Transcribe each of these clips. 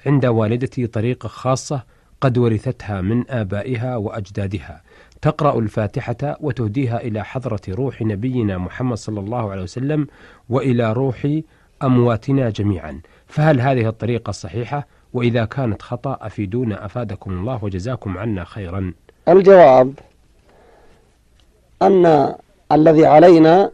عند والدتي طريقة خاصة قد ورثتها من آبائها وأجدادها، تقرأ الفاتحة وتهديها إلى حضرة روح نبينا محمد صلى الله عليه وسلم وإلى روح أمواتنا جميعا، فهل هذه الطريقة صحيحة؟ وإذا كانت خطأ أفيدونا أفادكم الله وجزاكم عنا خيرا. الجواب أن الذي علينا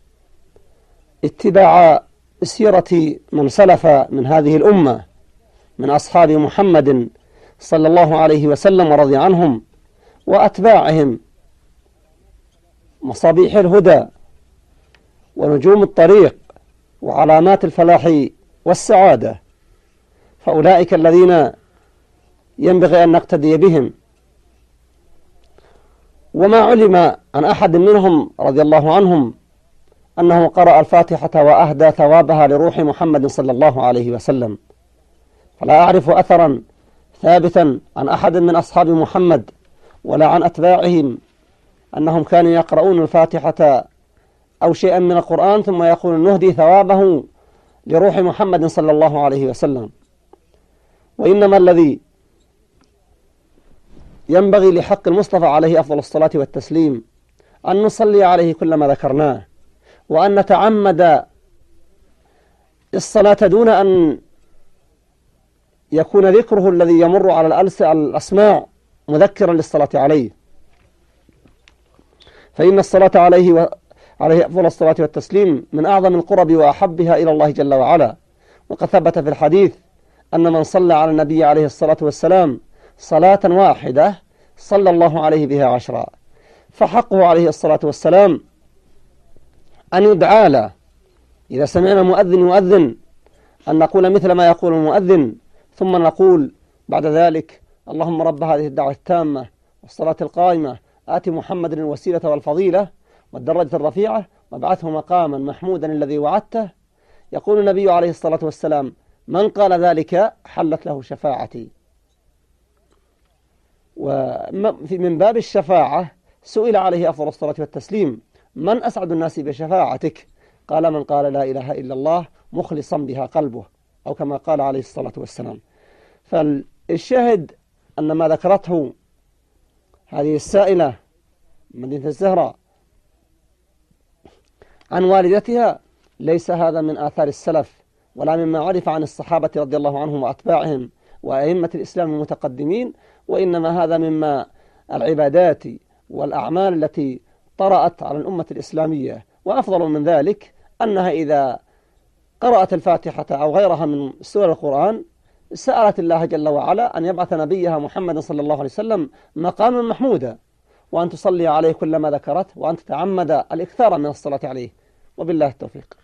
اتباع سيرة من سلف من هذه الأمة من أصحاب محمد صلى الله عليه وسلم ورضي عنهم وأتباعهم مصابيح الهدى ونجوم الطريق وعلامات الفلاح والسعادة، فأولئك الذين ينبغي أن نقتدي بهم. وما علم عن أحد منهم رضي الله عنهم أنه قرأ الفاتحة وأهدى ثوابها لروح محمد صلى الله عليه وسلم، فلا أعرف أثرا ثابتا عن أحد من أصحاب محمد ولا عن أتباعهم أنهم كانوا يقرؤون الفاتحة أو شيئا من القرآن ثم يقولون نهدي ثوابه لروح محمد صلى الله عليه وسلم. وإنما الذي ينبغي لحق المصطفى عليه أفضل الصلاة والتسليم أن نصلي عليه كلما ذكرناه، وأن نتعمد الصلاة دون أن يكون ذكره الذي يمر على الأسماع مذكرا للصلاة عليه، فإن الصلاة عليه أفضل الصلاة والتسليم من أعظم القرب وأحبها إلى الله جل وعلا. وقد ثبت في الحديث أن من صلى على النبي عليه الصلاة والسلام صلاة واحدة صلى الله عليه بها 10، فحقه عليه الصلاة والسلام أن يدعى له إذا سمعنا مؤذن يؤذن أن نقول مثل ما يقول المؤذن، ثم نقول بعد ذلك اللهم رب هذه الدعوة التامة والصلاة القائمة آت محمد الوسيلة والفضيلة والدرجة الرفيعة وابعثه مقاما محمودا الذي وعدته. يقول النبي عليه الصلاة والسلام من قال ذلك حلت له شفاعتي. ومن باب الشفاعة سئل عليه أفضل الصلاة والتسليم من أسعد الناس بشفاعتك؟ قال من قال لا إله إلا الله مخلصا بها قلبه، أو كما قال عليه الصلاة والسلام. فالشاهد أن ما ذكرته هذه السائلة مدينة الزهراء عن والدتها ليس هذا من آثار السلف ولا مما عرف عن الصحابة رضي الله عنهم وأتباعهم وأئمة الإسلام المتقدمين، وإنما هذا مما العبادات والأعمال التي طرأت على الأمة الإسلامية. وأفضل من ذلك أنها إذا قرأت الفاتحة أو غيرها من سور القرآن سألت الله جل وعلا أن يبعث نبيها محمد صلى الله عليه وسلم مقاما محمودا، وأن تصلي عليه كلما ذكرت، وأن تتعمد الإكثار من الصلاة عليه. وبالله التوفيق.